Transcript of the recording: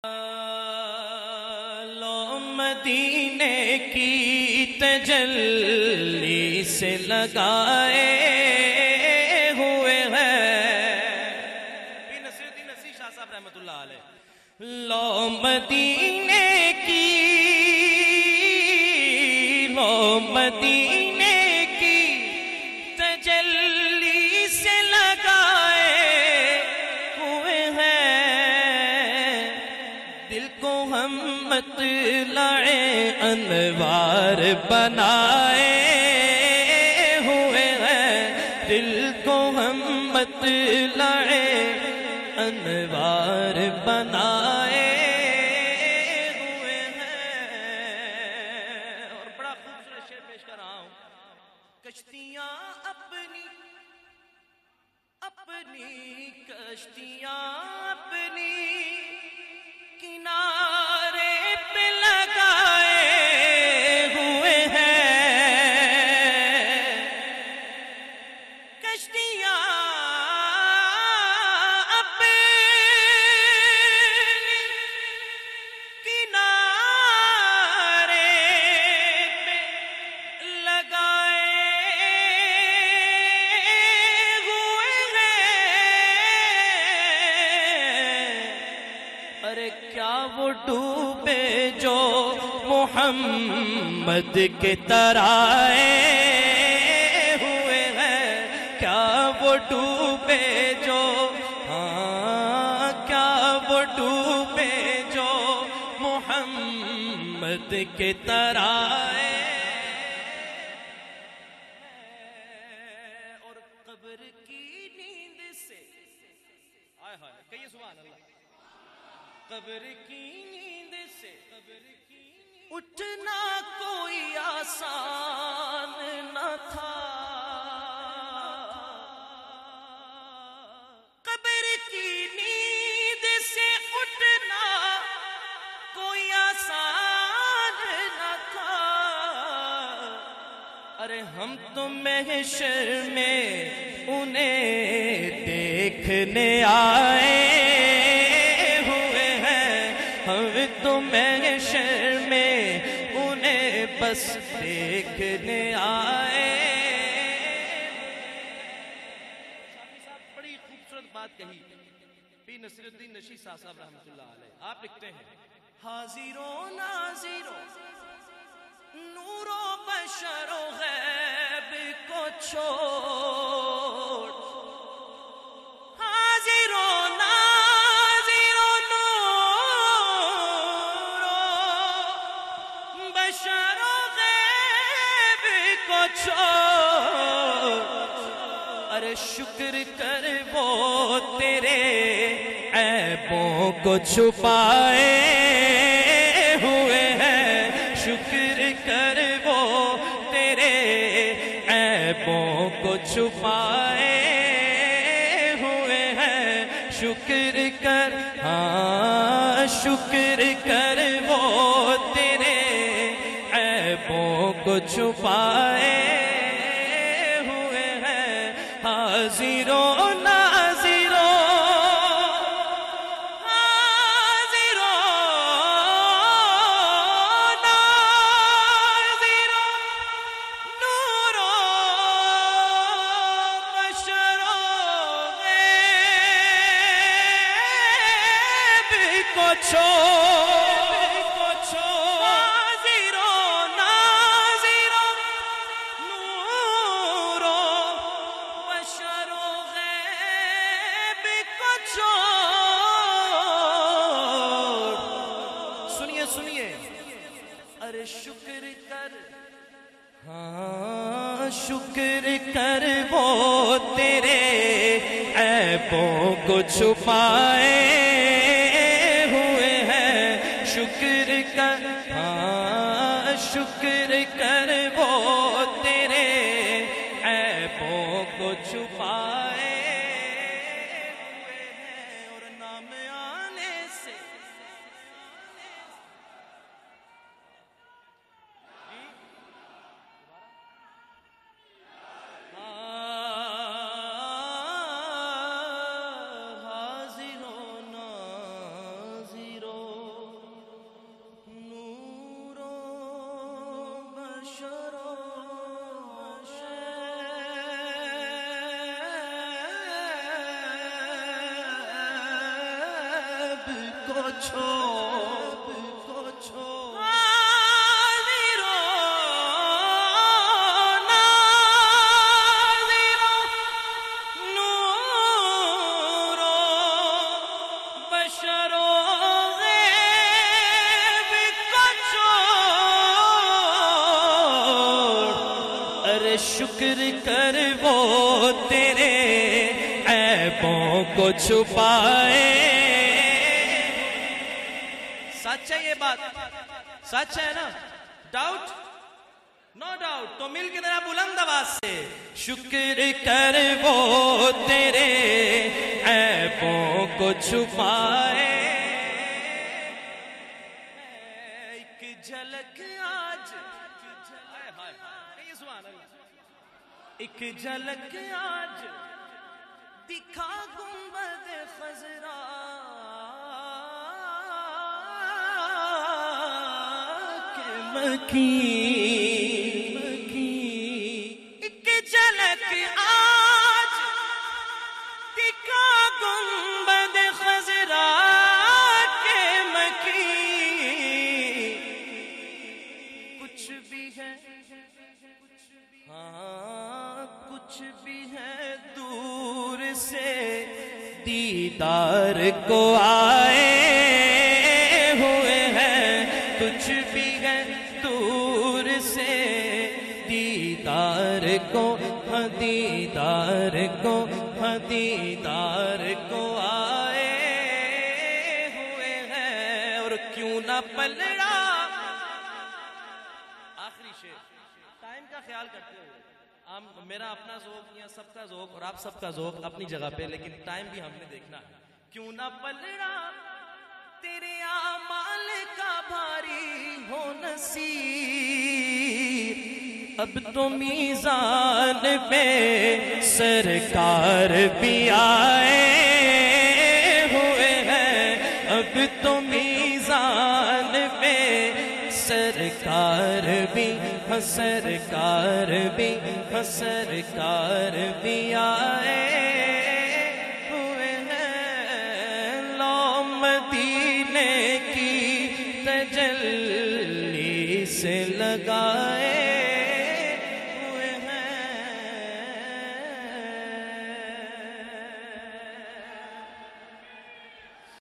لو مدینے کی تجلی سے لگائے ہوئے ہیں نصیر الدین نصیر شاہ صاحب رحمۃ اللہ علیہ. لو مدینے کی تجلی سے لگائے ہوئے ہیں. دل کو ہم مطلع انوار بنائے ہوئے ہیں. دل کو ہم مطلع انوار بنائے ہوئے ہیں. اور بڑا خوبصورت شعر پیش کر رہا ہوں. کشتیاں اپنی کشتیاں اپنی کنارے پہ لگائے ہوئے ہیں. کشتیاں اپنی کنارے پہ لگائے ہوئے ہیں. ارے کیا وہ ڈوبے جو محمد کے ترائے ہوئے ہیں. کیا وہ ڈوبے جو کیا وہ ڈوبے جو محمد کے ترائے. اور قبر کی نیند سے کہیے سبحان اللہ. قبر کی نیند سے اٹھنا کوئی آسان نہ تھا. قبر کی نیند سے اٹھنا کوئی آسان نہ تھا. ارے ہم تو محشر میں انہیں دیکھنے آئے ہوئے ہیں. ہم تو محشر میں انہیں بس دیکھنے آئے. بڑی خوبصورت بات کہی پیر نصیر الدین نشی صاحب رحمۃ اللہ علیہ. آپ لکھتے ہیں حاضر و ناظر و نور و بشر و غیب کو چھوڑ. حاضر و ناظر و نور و بشر و غیب کو چھوڑ. ارے شکر کر وہ تیرے عیبوں کو چھپائے ہوئے ہیں. شکر کر وہ تیرے عیبوں کو چھپائے ہوئے ہیں. شکر کر شکر کر وہ تیرے عیبوں کو چھپائے ہوئے ہیں. حاضر و ناظر و حاضر و ناظر و نور و بشر و غیب کو چھوڑ. سنیے سنیے. ارے شکر کر شکر کر وہ تیرے عیبوں کو چھپائے ہوئے ہیں. شکر کر شکر کر وہ تیرے عیبوں کو چھپائے ہوئے ہیں. اور نام آنے سے حاضر و ناظر کو چھوڑ شکر کر وہ تیرے عیبوں کو چھپائے. سچ ہے یہ بات؟ سچ ہے نا؟ ڈاؤٹ؟ No doubt. تو مل کے ذرا بلند آواز سے شکر کر وہ تیرے عیبوں کو چھپائے. ایک جھلک آج ایک جھلک آج دکھا گنبد خضرا کے مکین. ایک جھلک آج دکھا گنبد خضرا کے مکین. کچھ بھی ہے ہاں کچھ بھی ہے دور سے دیدار کو آئے ہوئے ہیں. کچھ بھی ہے دور سے دیدار کو دیدار کو دیدار کو آئے ہوئے ہیں. اور کیوں نہ پلڑا آخری شعر ٹائم کا خیال کرتے ہوئے. میرا اپنا ذوق یا سب کا ذوق اور آپ سب کا ذوق اپنی جگہ پہ, لیکن ٹائم بھی ہم نے دیکھنا ہے. کیوں نہ پلڑا تیرے اعمال کا بھاری ہو نصیب. اب تو میزان پہ سرکار بھی آئے ہوئے ہیں. اب تو میزان پہ سرکار بھی سرکار بھی آئے ہوئے ہیں. لو مدینے کی تجلی سے لگائے